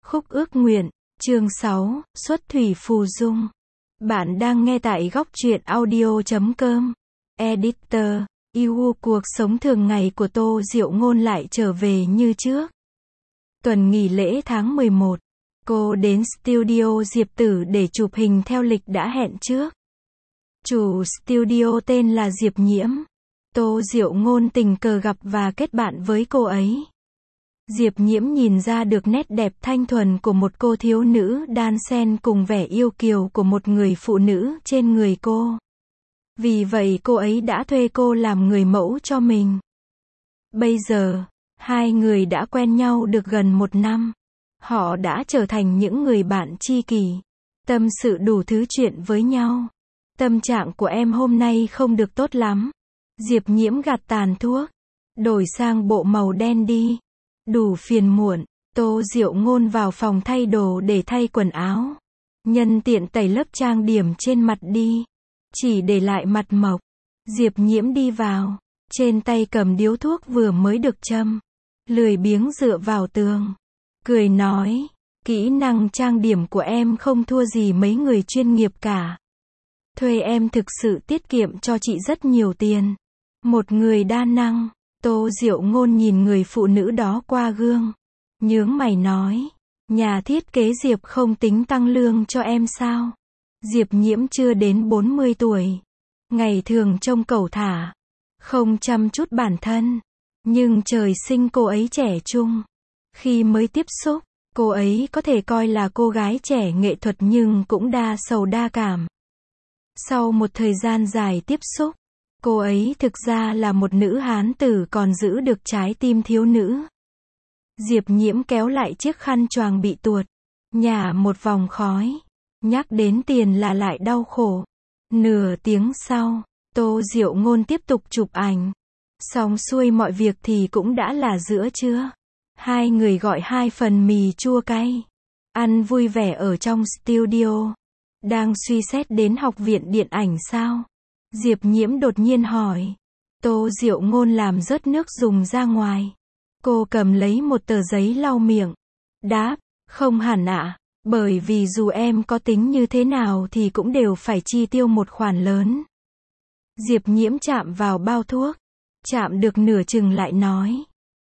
Khúc ước nguyện, chương 6, xuất thủy phù dung. Bạn đang nghe tại góc truyện audio.com. Editor, yêu cuộc sống thường ngày của Tô Diệu Ngôn lại trở về như trước. Tuần nghỉ lễ tháng 11, cô đến studio Diệp Tử để chụp hình theo lịch đã hẹn trước. Chủ studio tên là Diệp Nhiễm. Tô Diệu Ngôn tình cờ gặp và kết bạn với cô ấy. Diệp Nhiễm nhìn ra được nét đẹp thanh thuần của một cô thiếu nữ đan xen cùng vẻ yêu kiều của một người phụ nữ trên người cô. Vì vậy cô ấy đã thuê cô làm người mẫu cho mình. Bây giờ, hai người đã quen nhau được gần 1 năm. Họ đã trở thành những người bạn tri kỷ, tâm sự đủ thứ chuyện với nhau. Tâm trạng của em hôm nay không được tốt lắm. Diệp Nhiễm gạt tàn thuốc. Đổi sang bộ màu đen đi. Đủ phiền muộn. Tô Diệu Ngôn vào phòng thay đồ để thay quần áo. Nhân tiện tẩy lớp trang điểm trên mặt đi. Chỉ để lại mặt mộc. Diệp Nhiễm đi vào. Trên tay cầm điếu thuốc vừa mới được châm. Lười biếng dựa vào tường. Cười nói, kỹ năng trang điểm của em không thua gì mấy người chuyên nghiệp cả. Thuê em thực sự tiết kiệm cho chị rất nhiều tiền. Một người đa năng. Tô Diệu Ngôn nhìn người phụ nữ đó qua gương. Nhướng mày nói, nhà thiết kế Diệp không tính tăng lương cho em sao? Diệp Nhiễm chưa đến 40 tuổi. Ngày thường trông cẩu thả. Không chăm chút bản thân. Nhưng trời sinh cô ấy trẻ trung. Khi mới tiếp xúc, cô ấy có thể coi là cô gái trẻ nghệ thuật nhưng cũng đa sầu đa cảm. Sau một thời gian dài tiếp xúc, cô ấy thực ra là một nữ hán tử còn giữ được trái tim thiếu nữ. Diệp Nhiễm kéo lại chiếc khăn choàng bị tuột, nhả một vòng khói. Nhắc đến tiền là lại đau khổ. Nửa tiếng sau, Tô Diệu Ngôn tiếp tục chụp ảnh. Xong xuôi mọi việc thì cũng đã là giữa trưa. Hai người gọi 2 phần mì chua cay. Ăn vui vẻ ở trong studio. Đang suy xét đến học viện điện ảnh sao? Diệp Nhiễm đột nhiên hỏi. Tô Diệu Ngôn làm rớt nước dùng ra ngoài. Cô cầm lấy một tờ giấy lau miệng. Đáp, không hẳn ạ. Bởi vì dù em có tính như thế nào thì cũng đều phải chi tiêu một khoản lớn. Diệp Nhiễm chạm vào bao thuốc. Chạm được nửa chừng lại nói.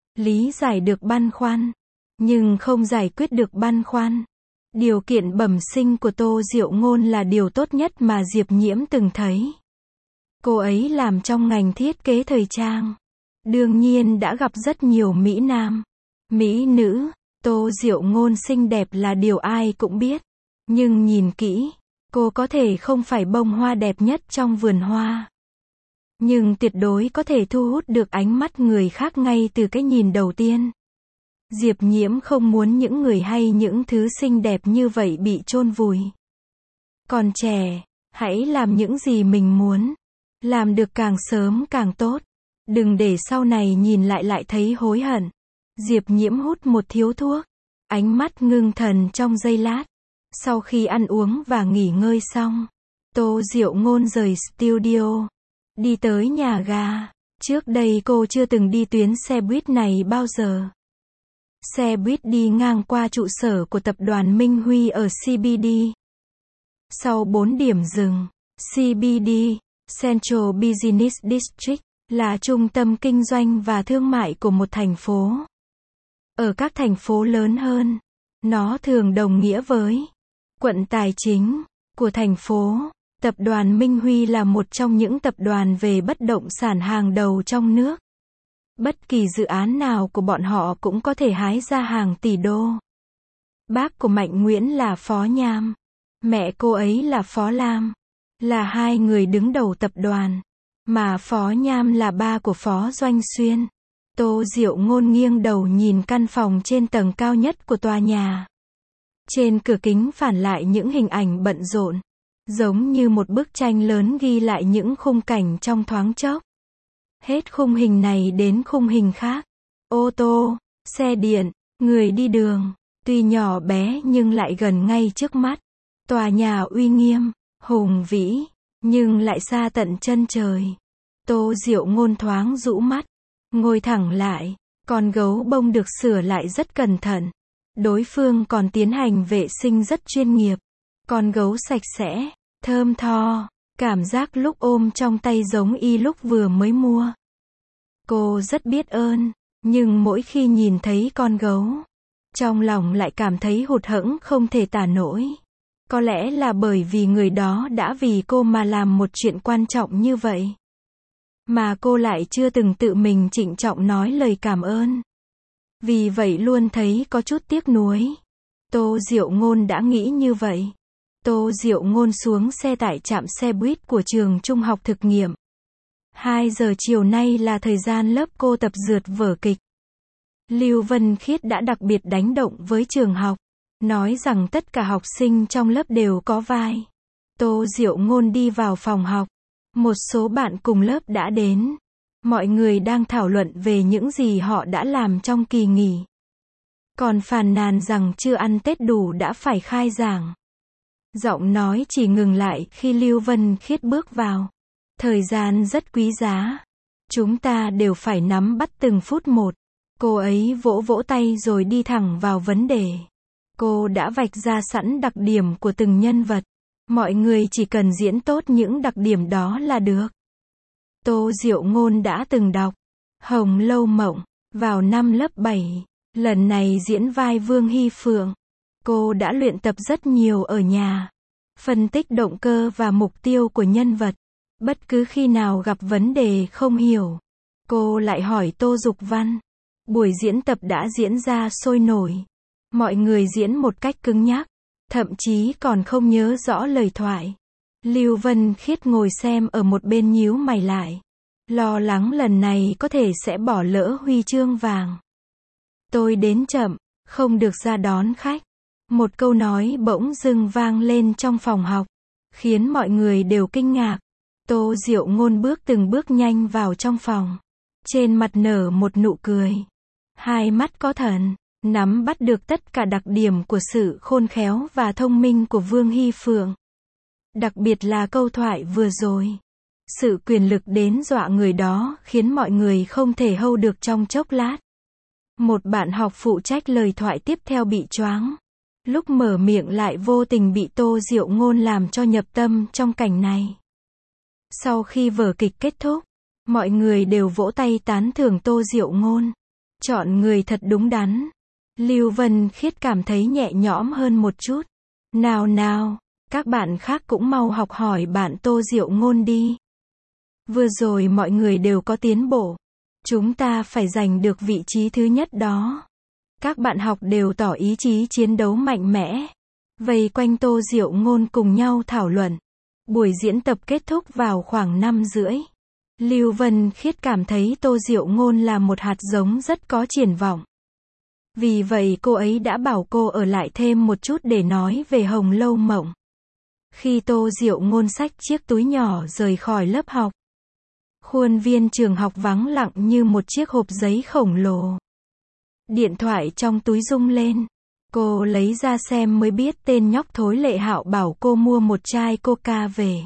Lý giải được băn khoăn. Nhưng không giải quyết được băn khoăn. Điều kiện bẩm sinh của Tô Diệu Ngôn là điều tốt nhất mà Diệp Nhiễm từng thấy. Cô ấy làm trong ngành thiết kế thời trang. Đương nhiên đã gặp rất nhiều mỹ nam, mỹ nữ. Tô Diệu Ngôn xinh đẹp là điều ai cũng biết. Nhưng nhìn kỹ, cô có thể không phải bông hoa đẹp nhất trong vườn hoa. Nhưng tuyệt đối có thể thu hút được ánh mắt người khác ngay từ cái nhìn đầu tiên. Diệp Nhiễm không muốn những người hay những thứ xinh đẹp như vậy bị chôn vùi. Còn trẻ, hãy làm những gì mình muốn. Làm được càng sớm càng tốt. Đừng để sau này nhìn lại thấy hối hận. Diệp Nhiễm hút một thiếu thuốc. Ánh mắt ngưng thần trong giây lát. Sau khi ăn uống và nghỉ ngơi xong, Tô Diệu Ngôn rời studio. Đi tới nhà ga. Trước đây cô chưa từng đi tuyến xe buýt này bao giờ. Xe buýt đi ngang qua trụ sở của tập đoàn Minh Huy ở CBD. Sau 4 điểm dừng, CBD, Central Business District, là trung tâm kinh doanh và thương mại của một thành phố. Ở các thành phố lớn hơn, nó thường đồng nghĩa với quận tài chính của thành phố. Tập đoàn Minh Huy là một trong những tập đoàn về bất động sản hàng đầu trong nước. Bất kỳ dự án nào của bọn họ cũng có thể hái ra hàng tỷ đô. Bác của Mạnh Nguyễn là Phó Nham. Mẹ cô ấy là Phó Lam. Là hai người đứng đầu tập đoàn. Mà Phó Nham là ba của Phó Doanh Xuyên. Tô Diệu Ngôn nghiêng đầu nhìn căn phòng trên tầng cao nhất của tòa nhà. Trên cửa kính phản lại những hình ảnh bận rộn. Giống như một bức tranh lớn ghi lại những khung cảnh trong thoáng chốc. Hết khung hình này đến khung hình khác. Ô tô, xe điện, người đi đường. Tuy nhỏ bé nhưng lại gần ngay trước mắt. Tòa nhà uy nghiêm, hùng vĩ, nhưng lại xa tận chân trời. Tô Diệu Ngôn thoáng rũ mắt. Ngồi thẳng lại. Con gấu bông được sửa lại rất cẩn thận. Đối phương còn tiến hành vệ sinh rất chuyên nghiệp. Con gấu sạch sẽ, thơm tho, cảm giác lúc ôm trong tay giống y lúc vừa mới mua. Cô rất biết ơn, nhưng mỗi khi nhìn thấy con gấu, trong lòng lại cảm thấy hụt hẫng không thể tả nổi. Có lẽ là bởi vì người đó đã vì cô mà làm một chuyện quan trọng như vậy. Mà cô lại chưa từng tự mình trịnh trọng nói lời cảm ơn. Vì vậy luôn thấy có chút tiếc nuối. Tô Diệu Ngôn đã nghĩ như vậy. Tô Diệu Ngôn xuống xe tại trạm xe buýt của trường trung học thực nghiệm. 2 giờ chiều nay là thời gian lớp cô tập dượt vở kịch. Lưu Vân Khiết đã đặc biệt đánh động với trường học, nói rằng tất cả học sinh trong lớp đều có vai. Tô Diệu Ngôn đi vào phòng học. Một số bạn cùng lớp đã đến. Mọi người đang thảo luận về những gì họ đã làm trong kỳ nghỉ. Còn phàn nàn rằng chưa ăn Tết đủ đã phải khai giảng. Giọng nói chỉ ngừng lại khi Lưu Vân Khiết bước vào. Thời gian rất quý giá. Chúng ta đều phải nắm bắt từng phút một. Cô ấy vỗ vỗ tay rồi đi thẳng vào vấn đề. Cô đã vạch ra sẵn đặc điểm của từng nhân vật. Mọi người chỉ cần diễn tốt những đặc điểm đó là được. Tô Diệu Ngôn đã từng đọc Hồng Lâu Mộng vào năm lớp 7. Lần này diễn vai Vương Hy Phượng. Cô đã luyện tập rất nhiều ở nhà. Phân tích động cơ và mục tiêu của nhân vật. Bất cứ khi nào gặp vấn đề không hiểu, cô lại hỏi Tô Dục Văn. Buổi diễn tập đã diễn ra sôi nổi. Mọi người diễn một cách cứng nhắc, thậm chí còn không nhớ rõ lời thoại. Lưu Vân Khiết ngồi xem ở một bên nhíu mày lại. Lo lắng lần này có thể sẽ bỏ lỡ huy chương vàng. Tôi đến chậm, không được ra đón khách. Một câu nói bỗng dưng vang lên trong phòng học, khiến mọi người đều kinh ngạc. Tô Diệu Ngôn bước từng bước nhanh vào trong phòng. Trên mặt nở một nụ cười. Hai mắt có thần, nắm bắt được tất cả đặc điểm của sự khôn khéo và thông minh của Vương Hy Phượng. Đặc biệt là câu thoại vừa rồi. Sự quyền lực đến dọa người đó khiến mọi người không thể hold được trong chốc lát. Một bạn học phụ trách lời thoại tiếp theo bị choáng. Lúc mở miệng lại vô tình bị Tô Diệu Ngôn làm cho nhập tâm trong cảnh này. Sau khi vở kịch kết thúc, mọi người đều vỗ tay tán thưởng Tô Diệu Ngôn. Chọn người thật đúng đắn. Lưu Vân Khiết cảm thấy nhẹ nhõm hơn một chút. Nào nào, các bạn khác cũng mau học hỏi bạn Tô Diệu Ngôn đi. Vừa rồi mọi người đều có tiến bộ. Chúng ta phải giành được vị trí thứ nhất đó. Các bạn học đều tỏ ý chí chiến đấu mạnh mẽ. Vây quanh Tô Diệu Ngôn cùng nhau thảo luận. Buổi diễn tập kết thúc vào khoảng 5:30. Lưu Vân Khiết cảm thấy Tô Diệu Ngôn là một hạt giống rất có triển vọng. Vì vậy cô ấy đã bảo cô ở lại thêm một chút để nói về Hồng Lâu Mộng. Khi Tô Diệu Ngôn xách chiếc túi nhỏ rời khỏi lớp học, khuôn viên trường học vắng lặng như một chiếc hộp giấy khổng lồ. Điện thoại trong túi rung lên. Cô lấy ra xem mới biết tên nhóc thối Lệ Hạo bảo cô mua một chai Coca về.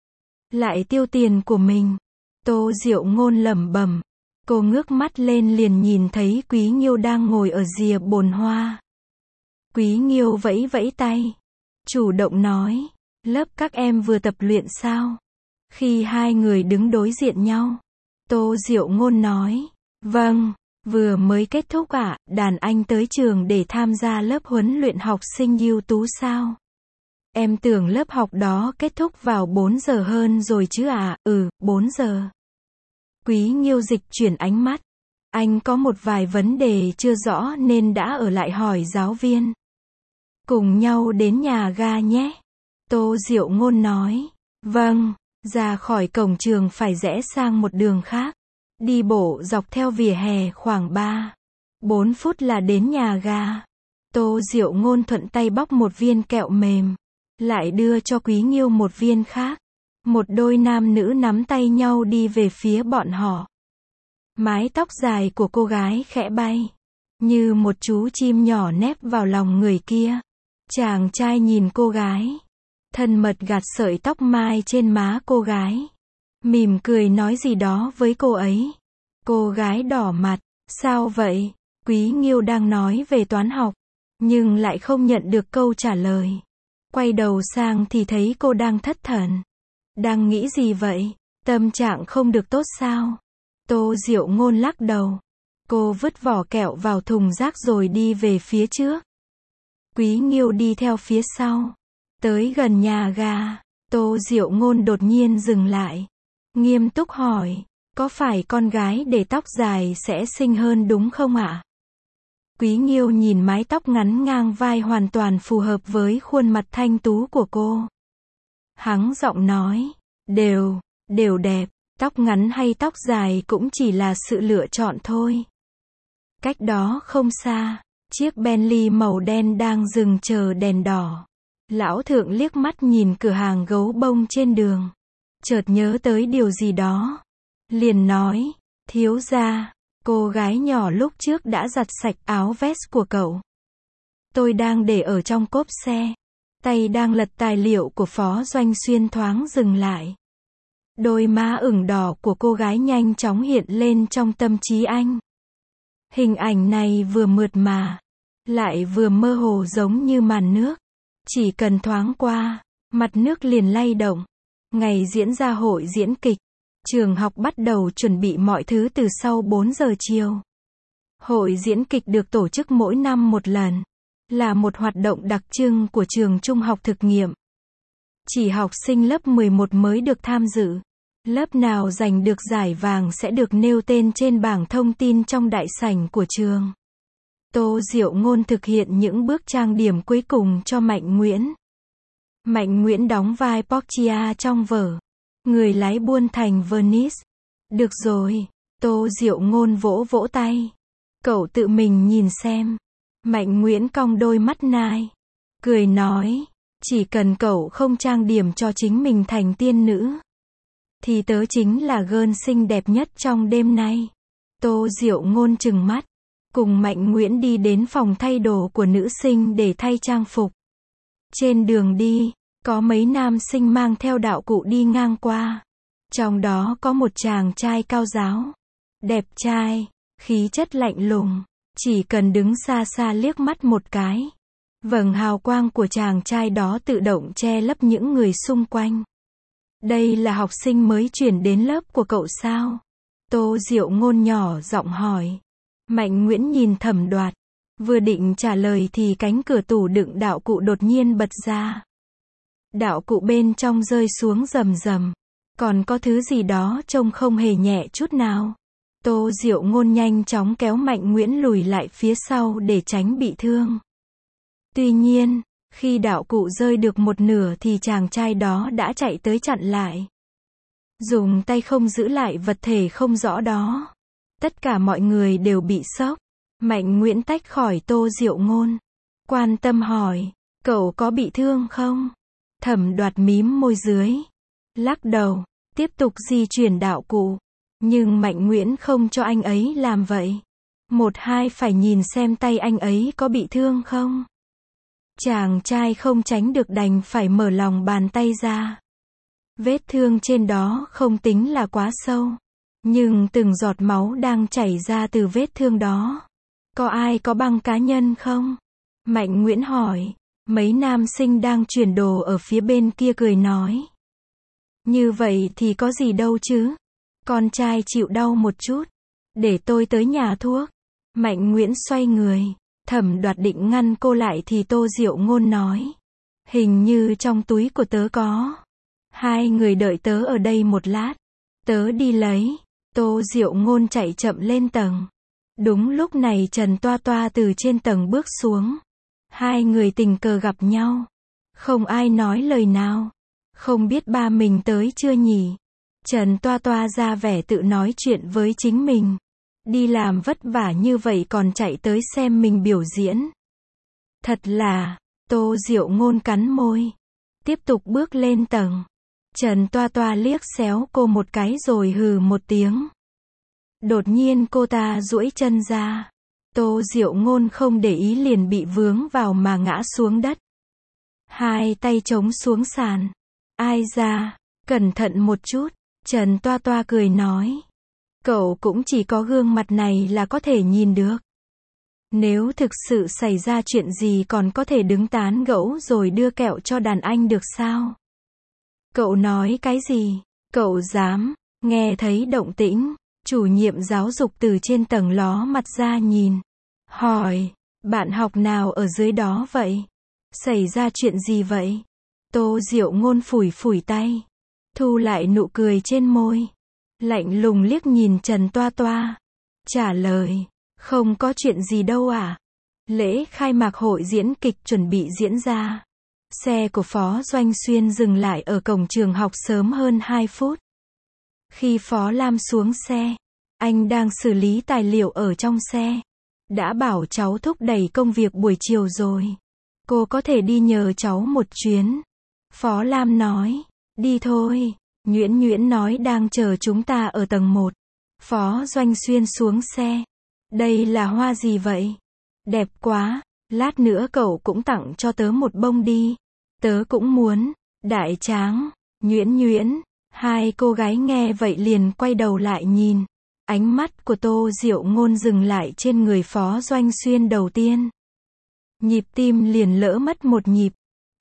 Lại tiêu tiền của mình. Tô Diệu Ngôn lẩm bẩm. Cô ngước mắt lên liền nhìn thấy Quý Nghiêu đang ngồi ở rìa bồn hoa. Quý Nghiêu vẫy vẫy tay. Chủ động nói. Lớp các em vừa tập luyện sao? Khi hai người đứng đối diện nhau, Tô Diệu Ngôn nói. Vâng, vừa mới kết thúc ạ. Đàn anh tới trường để tham gia lớp huấn luyện học sinh ưu tú sao? Em tưởng lớp học đó kết thúc vào 4 giờ hơn rồi chứ ạ. 4 giờ. Quý Nghiêu dịch chuyển ánh mắt. Anh có một vài vấn đề chưa rõ nên đã ở lại hỏi giáo viên. Cùng nhau đến nhà ga nhé. Tô Diệu Ngôn nói. Vâng. Ra khỏi cổng trường phải rẽ sang một đường khác. Đi bộ dọc theo vỉa hè khoảng 3-4 phút là đến nhà ga. Tô Diệu Ngôn thuận tay bóc một viên kẹo mềm. Lại đưa cho Quý Nghiêu một viên khác. Một đôi nam nữ nắm tay nhau đi về phía bọn họ. Mái tóc dài của cô gái khẽ bay. Như một chú chim nhỏ nép vào lòng người kia. Chàng trai nhìn cô gái. Thân mật gạt sợi tóc mai trên má cô gái. Mỉm cười nói gì đó với cô ấy. Cô gái đỏ mặt. Sao vậy? Quý Nghiêu đang nói về toán học. nhưng lại không nhận được câu trả lời. Quay đầu sang thì thấy cô đang thất thần. Đang nghĩ gì vậy? Tâm trạng không được tốt sao? Tô Diệu Ngôn lắc đầu. Cô vứt vỏ kẹo vào thùng rác rồi đi về phía trước. Quý Nghiêu đi theo phía sau. Tới gần nhà ga, Tô Diệu Ngôn đột nhiên dừng lại. Nghiêm túc hỏi, có phải con gái để tóc dài sẽ xinh hơn đúng không ạ? Quý Nghiêu nhìn mái tóc ngắn ngang vai hoàn toàn phù hợp với khuôn mặt thanh tú của cô. Hắng giọng nói, đều đẹp, tóc ngắn hay tóc dài cũng chỉ là sự lựa chọn thôi. Cách đó không xa, chiếc Bentley màu đen đang dừng chờ đèn đỏ. Lão thượng liếc mắt nhìn cửa hàng gấu bông trên đường. Chợt nhớ tới điều gì đó. Liền nói, thiếu gia, cô gái nhỏ lúc trước đã giặt sạch áo vest của cậu. Tôi đang để ở trong cốp xe. Tay đang lật tài liệu của Phó Doanh Xuyên thoáng dừng lại. Đôi má ửng đỏ của cô gái nhanh chóng hiện lên trong tâm trí anh. Hình ảnh này vừa mượt mà, lại vừa mơ hồ giống như màn nước. Chỉ cần thoáng qua, mặt nước liền lay động. Ngày diễn ra hội diễn kịch. Trường học bắt đầu chuẩn bị mọi thứ từ sau 4 giờ chiều. Hội diễn kịch được tổ chức mỗi năm một lần. Là một hoạt động đặc trưng của trường trung học thực nghiệm. Chỉ học sinh lớp 11 mới được tham dự. Lớp nào giành được giải vàng sẽ được nêu tên trên bảng thông tin trong đại sảnh của trường. Tô Diệu Ngôn thực hiện những bước trang điểm cuối cùng cho Mạnh Nguyễn. Mạnh Nguyễn đóng vai Portia trong vở Người lái buôn thành Venice. Được rồi, Tô Diệu Ngôn vỗ vỗ tay. Cậu tự mình nhìn xem. Mạnh Nguyễn cong đôi mắt nai. Cười nói, chỉ cần cậu không trang điểm cho chính mình thành tiên nữ, thì tớ chính là girl xinh đẹp nhất trong đêm nay. Tô Diệu Ngôn trừng mắt. Cùng Mạnh Nguyễn đi đến phòng thay đồ của nữ sinh để thay trang phục. Trên đường đi, có mấy nam sinh mang theo đạo cụ đi ngang qua. Trong đó có một chàng trai cao ráo. Đẹp trai, khí chất lạnh lùng. Chỉ cần đứng xa xa liếc mắt một cái. Vầng hào quang của chàng trai đó tự động che lấp những người xung quanh. Đây là học sinh mới chuyển đến lớp của cậu sao? Tô Diệu Ngôn nhỏ giọng hỏi. Mạnh Nguyễn nhìn Thẩm Đoạt. Vừa định trả lời thì cánh cửa tủ đựng đạo cụ đột nhiên bật ra. Đạo cụ bên trong rơi xuống rầm rầm. Còn có thứ gì đó trông không hề nhẹ chút nào. Tô Diệu Ngôn nhanh chóng kéo Mạnh Nguyễn lùi lại phía sau để tránh bị thương. Tuy nhiên, khi đạo cụ rơi được một nửa thì chàng trai đó đã chạy tới chặn lại. Dùng tay không giữ lại vật thể không rõ đó. Tất cả mọi người đều bị sốc. Mạnh Nguyễn tách khỏi Tô Diệu Ngôn. Quan tâm hỏi, cậu có bị thương không? Thẩm Đoạt mím môi dưới. Lắc đầu, tiếp tục di chuyển đạo cụ. Nhưng Mạnh Nguyễn không cho anh ấy làm vậy. Một hai phải nhìn xem tay anh ấy có bị thương không. Chàng trai không tránh được đành phải mở lòng bàn tay ra. Vết thương trên đó không tính là quá sâu. Nhưng từng giọt máu đang chảy ra từ vết thương đó. Có ai có băng cá nhân không? Mạnh Nguyễn hỏi. Mấy nam sinh đang chuyển đồ ở phía bên kia cười nói. Như vậy thì có gì đâu chứ. Con trai chịu đau một chút. Để tôi tới nhà thuốc. Mạnh Nguyễn xoay người. Thẩm Đoạt định ngăn cô lại thì Tô Diệu Ngôn nói. Hình như trong túi của tớ có. Hai người đợi tớ ở đây một lát. Tớ đi lấy. Tô Diệu Ngôn chạy chậm lên tầng. Đúng lúc này Trần Toa Toa từ trên tầng bước xuống. Hai người tình cờ gặp nhau. Không ai nói lời nào. Không biết ba mình tới chưa nhỉ? Trần Toa Toa ra vẻ tự nói chuyện với chính mình. Đi làm vất vả như vậy còn chạy tới xem mình biểu diễn. Thật là, Tô Diệu Ngôn cắn môi. Tiếp tục bước lên tầng. Trần Toa Toa liếc xéo cô một cái rồi hừ một tiếng. Đột nhiên cô ta duỗi chân ra. Tô Diệu Ngôn không để ý liền bị vướng vào mà ngã xuống đất. Hai tay chống xuống sàn. Ai da, cẩn thận một chút. Trần Toa Toa cười nói. Cậu cũng chỉ có gương mặt này là có thể nhìn được. Nếu thực sự xảy ra chuyện gì còn có thể đứng tán gẫu rồi đưa kẹo cho đàn anh được sao? Cậu nói cái gì? Cậu dám? Nghe thấy động tĩnh, chủ nhiệm giáo dục từ trên tầng ló mặt ra nhìn. Hỏi, bạn học nào ở dưới đó vậy? Xảy ra chuyện gì vậy? Tô Diệu Ngôn phủi phủi tay, thu lại nụ cười trên môi, lạnh lùng liếc nhìn Trần Toa Toa, trả lời, không có chuyện gì đâu ạ. Lễ khai mạc hội diễn kịch chuẩn bị diễn ra. Xe của Phó Doanh Xuyên dừng lại ở cổng trường học sớm hơn 2 phút. Khi Phó Lam xuống xe, anh đang xử lý tài liệu ở trong xe. Đã bảo cháu thúc đẩy công việc buổi chiều rồi. Cô có thể đi nhờ cháu một chuyến. Phó Lam nói, đi thôi. Nhuyễn Nhuyễn nói đang chờ chúng ta ở tầng 1. Phó Doanh Xuyên xuống xe. Đây là hoa gì vậy? Đẹp quá, lát nữa cậu cũng tặng cho tớ một bông đi. Tớ cũng muốn. Đại Tráng, Nhuyễn Nhuyễn. Hai cô gái nghe vậy liền quay đầu lại nhìn. Ánh mắt của Tô Diệu Ngôn dừng lại trên người Phó Doanh Xuyên đầu tiên. Nhịp tim liền lỡ mất một nhịp.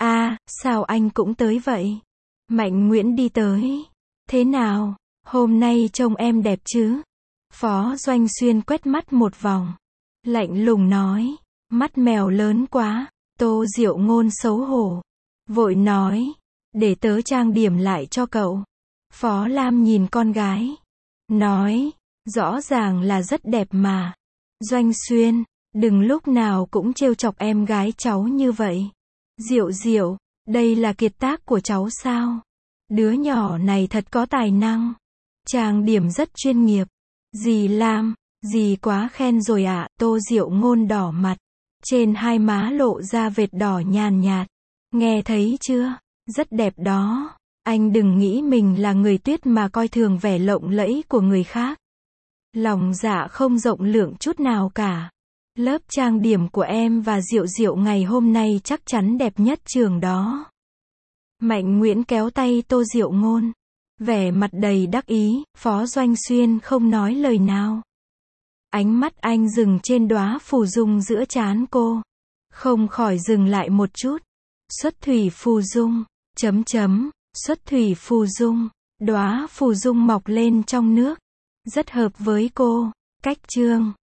Sao anh cũng tới vậy? Mạnh Nguyễn đi tới. Thế nào? Hôm nay trông em đẹp chứ? Phó Doanh Xuyên quét mắt một vòng. Lạnh lùng nói. Mắt mèo lớn quá. Tô Diệu Ngôn xấu hổ. Vội nói. Để tớ trang điểm lại cho cậu. Phó Lam nhìn con gái. Nói. Rõ ràng là rất đẹp mà. Doanh Xuyên, đừng lúc nào cũng trêu chọc em gái cháu như vậy. Diệu Diệu, đây là kiệt tác của cháu sao? Đứa nhỏ này thật có tài năng. Trang điểm rất chuyên nghiệp. Dì Lam, dì quá khen rồi ạ. Tô Diệu Ngôn đỏ mặt. Trên hai má lộ ra vệt đỏ nhàn nhạt. Nghe thấy chưa? Rất đẹp đó. Anh đừng nghĩ mình là người tuyết mà coi thường vẻ lộng lẫy của người khác. Lòng dạ không rộng lượng chút nào cả. Lớp trang điểm của em và Diệu Diệu ngày hôm nay chắc chắn đẹp nhất trường đó. Mạnh Nguyễn kéo tay Tô Diệu Ngôn. Vẻ mặt đầy đắc ý, Phó Doanh Xuyên không nói lời nào. Ánh mắt anh dừng trên đóa phù dung giữa trán cô. Không khỏi dừng lại một chút. Xuất thủy phù dung, xuất thủy phù dung, đóa phù dung mọc lên trong nước. Rất hợp với cô. Cách chương